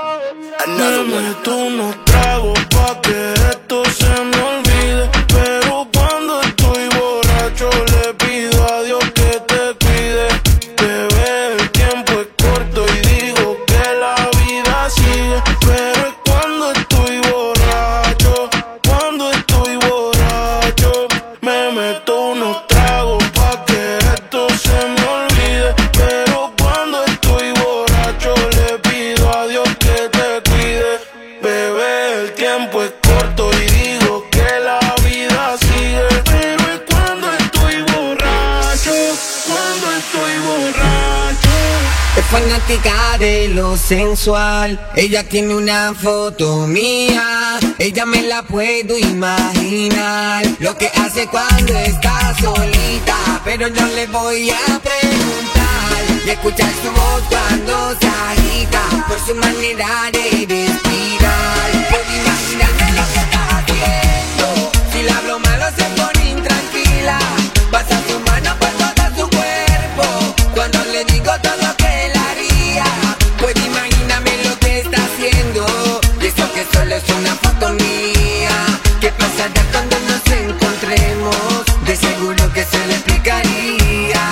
Me meto unos tragos pa' que esto se me olvide, pero cuando estoy borracho le pido a Dios que te cuide. Bebé, el tiempo es corto y digo que la vida sigue, pero es cuando estoy borracho, cuando estoy borracho. Me meto unos tragos pa' que esto se me olvide, pero cuando estoy borracho le pido a Dios que te cuide. Bebé, el tiempo es corto y digo que la vida sigue, pero es cuando estoy borracho, cuando estoy borracho. Es fanática de lo sensual. Ella tiene una foto mía. Ella me la puedo imaginar. Lo que hace cuando está solita. Pero yo le voy a preguntar y escuchar su voz cuando se agita, por su manera de respirar. Puedo imaginarme lo que está haciendo. Si le hablo malo se pone intranquila. Pasa su mano por todo su cuerpo cuando le digo todo lo que él haría. Pues imagíname lo que está haciendo, y eso que solo es una foto mía. ¿Qué pasará cuando nos encontremos? De seguro que se le explicaría.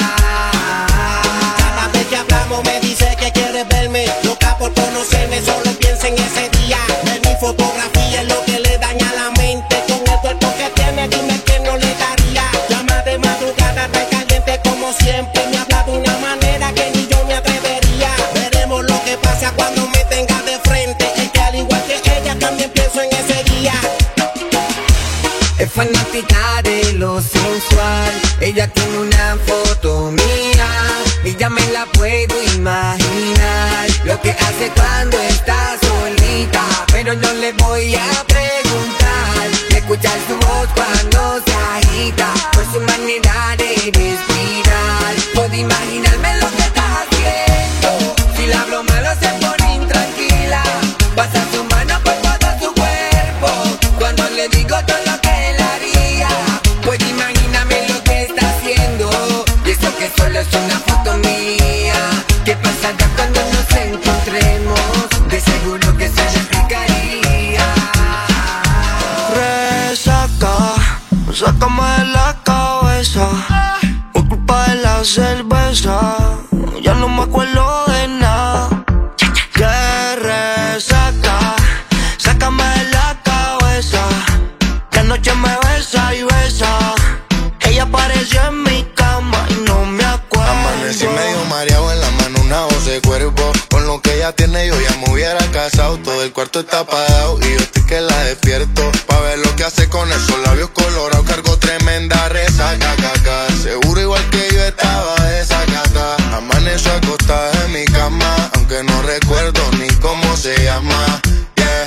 Cada vez que hablamos me dice que quiere verme, loca por conocerme, solo piensa en ese día. Ver mi fotografía es lo que le daña la mente. Con el cuerpo que tiene, dime que no le daría. Llama de madrugada, está caliente como siempre. Me habla de una manera que ni yo me atrevería. Veremos lo que pasa cuando me tenga de frente. Es que al igual que ella también pienso en ese día. Es fanática de lo sensual. Ella tiene una foto mía. Ella me la puedo imaginar. Lo que hace cuando está solita. Pero yo le voy a preguntar y escuchar su voz cuando se agita, por su manera de respirar. Puedo imaginarme lo que está haciendo. Si le hablo malo se pone intranquila. Pasa su mano por todo su cuerpo cuando le digo todo lo que él haría. Pues imagíname lo que está haciendo, y eso que solo es una foto mía. ¿Qué pasará cuando nos encontremos? De seguro que se le explicaría. Resaca, sácame de la cabeza. Por culpa de la cerveza, ya no me acuerdo de nada. Que resaca, sácame de la cabeza. Que anoche me besa y besa. Ella apareció en mi cama y no me acuerdo. Amanecí medio mareado, en la mano una voz de cuerpo. Con lo que ella tiene yo ya me hubiera casado. Todo el cuarto está apagado y yo estoy que la despierto, pa' ver lo que hace con esos labios colorados. Cargo tremenda resaca, caca. Seguro igual que yo estaba desacata. Amaneció acostada en mi cama, aunque no recuerdo ni cómo se llama. Yeah. En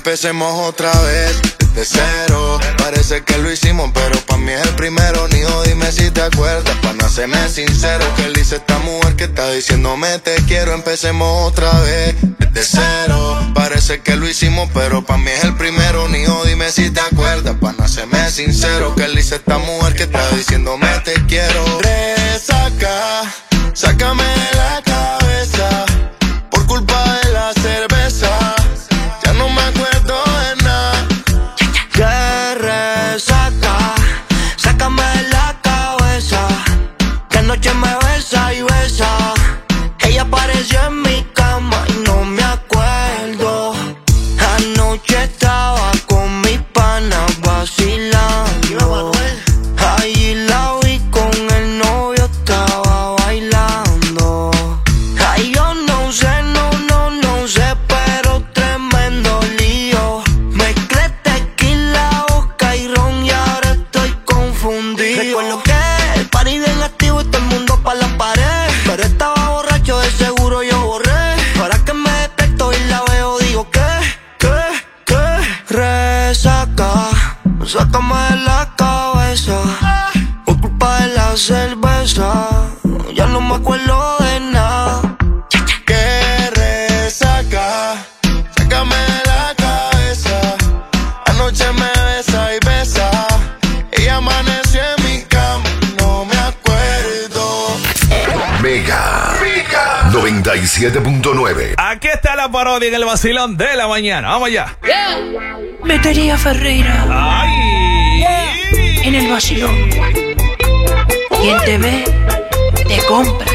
empecemos otra vez de cero. Parece que lo hicimos, pero pa' mí es el primero. Nijo, dime si te acuerdas, pa' no serme sincero. Que él dice esta mujer que está diciéndome te quiero. Empecemos otra vez de cero. Parece que lo hicimos, pero pa' mí es el primero. Nijo, dime si te acuerdas, pa' no serme sincero. Que él dice esta mujer que está diciéndome te quiero. Resaca, sácame de la cabeza por culpa de la cerveza. Ya no me acuerdo de nada. Que resaca, sácame de la cabeza. Que anoche me besa y besa. Ella apareció en mi cama y no me acuerdo. Anoche estaba con mi pana vacilando. Ahí la vi con el novio, estaba bailando. Ay, yo no sé, no, no, no sé, pero tremendo lío. Mezclé tequila, boca y ron y ahora estoy confundido. Recuerdo que el party bien activo y todo el mundo pa' la pared. Pero estaba borracho, de seguro yo borré. Ahora que me detecto y la veo, digo que, que, que resaca, sácame de la cabeza por culpa de la cerveza. Ya no me acuerdo de nada. Que resaca, sácame de la cabeza. Anoche me besa y besa. Ella amaneció en mi cama, no me acuerdo. Mega, Mega noventa y siete punto nueve. Aquí está la parodia en el vacilón de la mañana. Vamos allá. Metería Ferreira. Ay. En el vacilón. Quien te ve, te compra.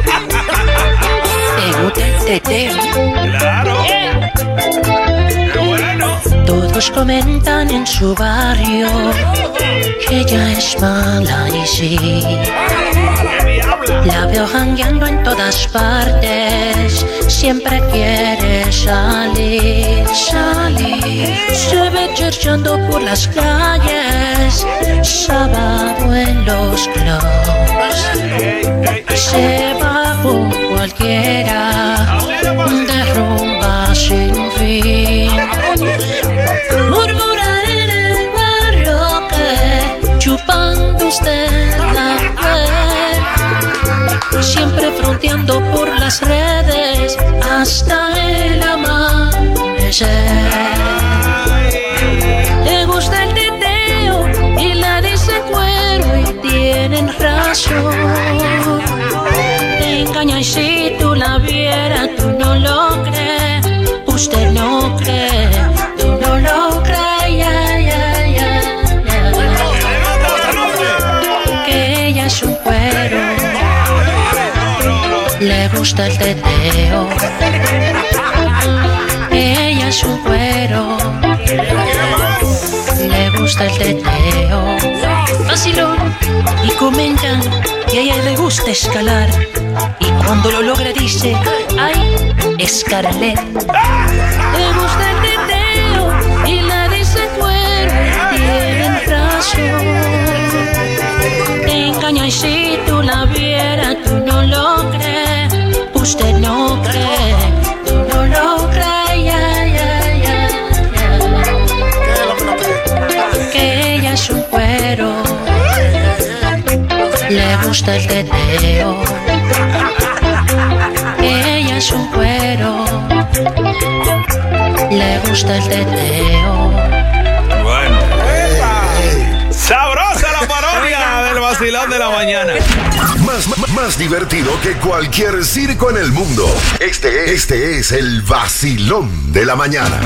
Te gusta el teteo. Claro. Qué bueno. Todos comentan en su barrio que ella es mala y sí. La veo jangueando en todas partes, siempre quiere salir, salir. Se ve cherchando por las calles, sábado en los clubs. Se va por cualquiera, de rumba sin fin. Murmura en el barrio que chupando usted la ve. Siempre fronteando por las redes hasta el amanecer. Le gusta el teteo y la dice cuero y tienen razón. Te engaña y si tú la vieras tú no lo crees. Usted no cree, tú no lo crees, ya, ya, ya, ya. Que ella es un cuero. Le gusta el teteo. Ella es un cuero. Le gusta el teteo. Vacilón. Y comentan que a ella le gusta escalar. Y cuando lo logra dice, ay, Scarlett. Le gusta el teteo y la dice cuero. Tienen razón. Te engaña y si tú la vieras tú no lo crees. Usted no cree, tú no lo crees, ya, ya, ya, ya. Que ella es un cuero. Le gusta el teteo. Ella es un cuero. Le gusta el teteo. Bueno. Sabrosa la parodia del vacilón de la mañana. Más, más, más divertido que cualquier circo en el mundo. Este, este es el vacilón de la mañana.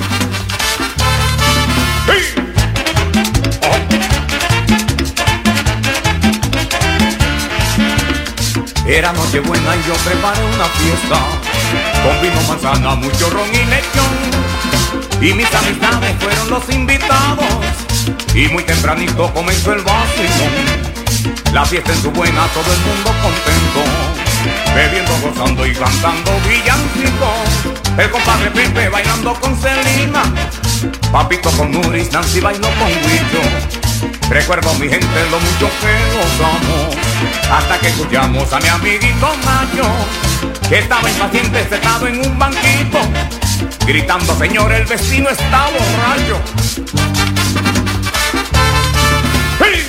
Era noche buena y yo preparé una fiesta con vino, manzana, mucho ron y lechón. Y mis amistades fueron los invitados y muy tempranito comenzó el vacilón. La fiesta en su buena, todo el mundo contento, bebiendo, gozando y cantando villancicos. El compadre Pepe bailando con Celina, Papito con Nuris, Nancy bailó con Huicho. Recuerdo mi gente lo mucho que gozamos, hasta que escuchamos a mi amiguito Nacho, que estaba impaciente sentado en un banquito. gritando, señor, el vecino está borracho. ¡Hey!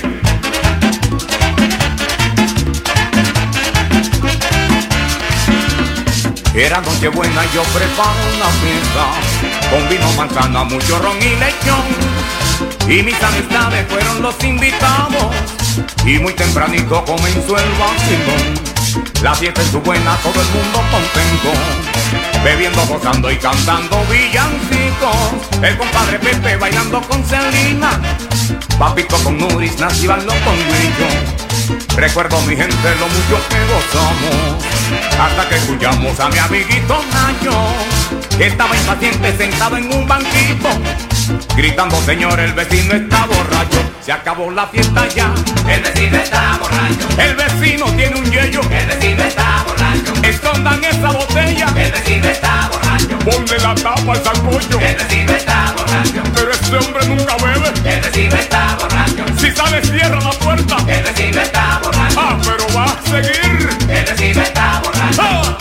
Era noche buena y yo preparo una fiesta con vino, manzana, mucho ron y lechón. Y mis amistades fueron los invitados y muy tempranito comenzó el vacilón. La fiesta estuvo buena, todo el mundo contento, bebiendo, gozando y cantando villancicos. El compadre Pepe bailando con Celina, Papito con Nuris, Nancy bailó con Grillo. Recuerdo, mi gente, lo mucho que gozamos, hasta que escuchamos a mi amiguito Nacho, que estaba impaciente sentado en un banquito, gritando, señor, el vecino está borracho. Se acabó la fiesta ya, el vecino está borracho. El vecino tiene un yello, el vecino está borracho. Escondan esa botella, el vecino está borracho. Ponle la tapa al sancocho, el vecino está borracho. Pero ese hombre nunca bebe, el vecino está borracho. Si sale cierra la puerta, el vecino está borracho. Ah, pero va a seguir, el vecino está borracho. ¡Ah!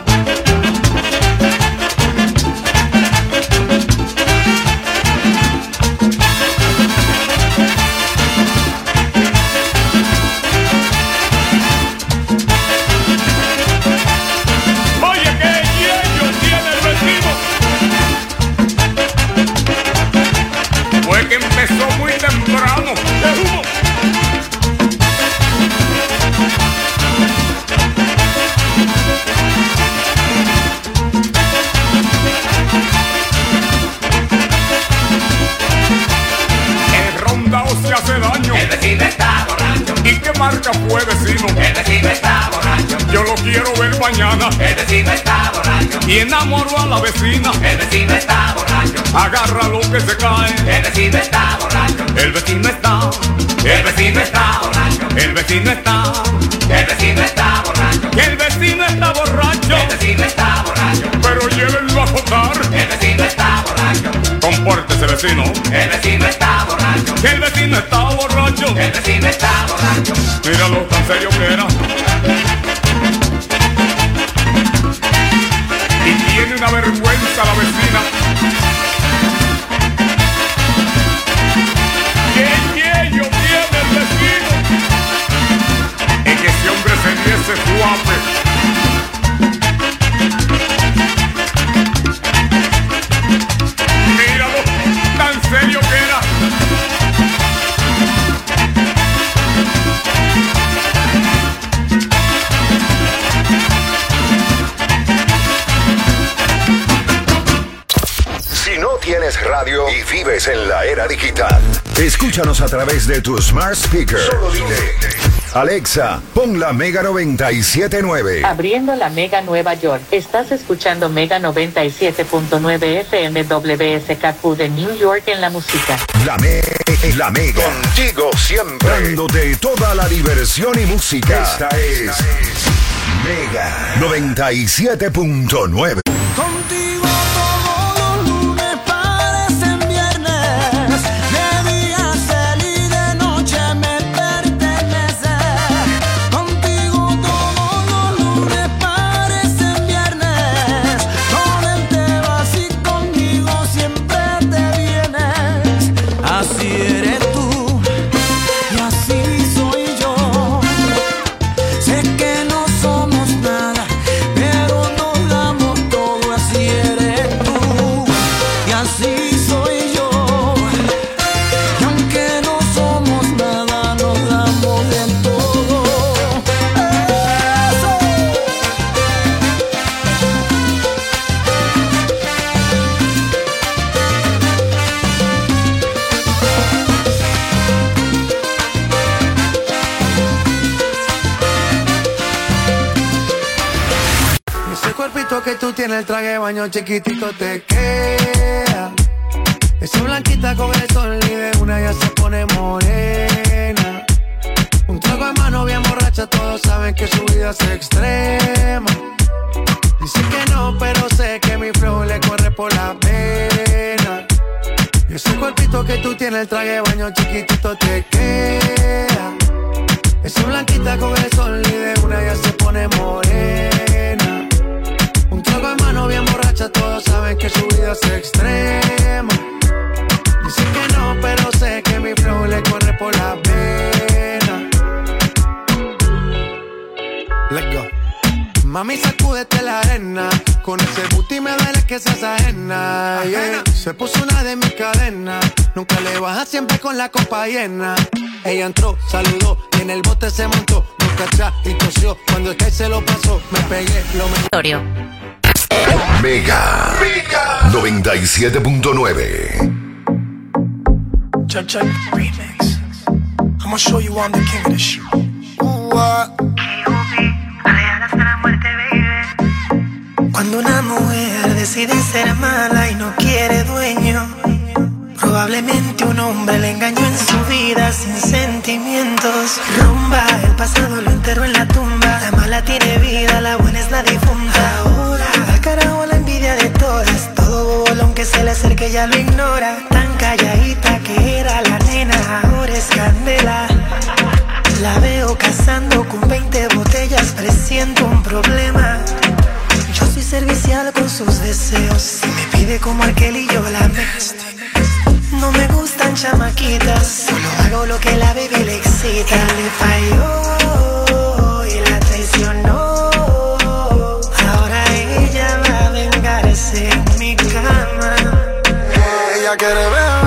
Empezó muy temprano. El rondao se hace daño. El vecino está borracho. ¿Y qué marca fue, vecino? El vecino está borracho. Yo lo quiero ver mañana. El vecino está borracho. Y enamoró a la vecina. El vecino está borracho. Agarra lo que se cae. El vecino está borracho. El vecino está. El vecino está borracho. El vecino está. El vecino está borracho. El vecino está borracho. El vecino está borracho. Pero llévenlo a votar. El vecino está borracho. Compórtese, vecino. El vecino está borracho. El vecino está borracho. El vecino está borracho. Míralo tan serio que era. Y tiene una vergüenza la vecina. ¡Qué yello tiene el vecino! En que ese hombre se diese suave. Míralo, tan serio que era. Tienes radio y vives en la era digital. Escúchanos a través de tu smart speaker. Solo dile: Alexa, pon la Mega noventa y siete punto nueve. Abriendo la Mega Nueva York. Estás escuchando Mega noventa y siete punto nueve F M W S K Q de New York en la música. La, me la Mega. Contigo siempre. Dándote toda la diversión y música. Esta es Mega noventa y siete punto nueve. Contigo todos los lunes parecen viernes, de día cel y de noche me pertenece. Contigo todos los lunes parecen viernes, con él te vas y conmigo siempre te vienes. Así eres tú y así soy yo. Sé que no somos nada, pero nos damos todo. Así eres tú y así soy yo. Y aunque no somos nada, nos damos de todo. Eso. Ese cuerpito que tú tienes, el traje de baño chiquitito te queda. Esa blanquita con el sol y de una ya se pone morena. Un trago en mano bien borracha, todos saben que su vida es extrema. Dice que no, pero sé que mi flow le corre por la vena. Y ese cuerpito que tú tienes, el traje de baño chiquitito te queda. Esa blanquita con el sol y de una ya se pone morena. Un trago en mano bien borracha, todos saben que su drogas extremas. Dice que no, pero sé que mi flow le corre por la vena. Let's go. Mami, sacúdete la arena. Con ese booty me duele que seas ajena, yeah. Se puso una de mis cadenas. Nunca le baja, siempre con la copa llena. Ella entró, saludó y en el bote se montó. Nunca atrás y tosió. Cuando el que se lo pasó, me pegué, lo me... Mega, Mega noventa y siete punto nueve. Check, check, remix. I'ma show you I'm the king of this shit. Ooh, uh. Cuando una mujer decide ser mala y no quiere dueño, probablemente un hombre le engañó en su vida sin sentimientos. Rumba, el pasado lo enterró en la tumba. La mala tiene vida, la buena es la difunta. Ahora, al carajo la envidia de todas. Todo bolón que se le acerque ya lo ignora. Tan calladita que era la nena, ahora es candela. La veo cazando con veinte botellas, presiento un problema. Yo soy servicial con sus deseos. Si me pide como aquel y yo la mezclo. No me gustan chamaquitas, solo hago lo que la baby le excita. Él le falló y la traicionó. Ahora ella va a vengarse en mi cama. Ella quiere ver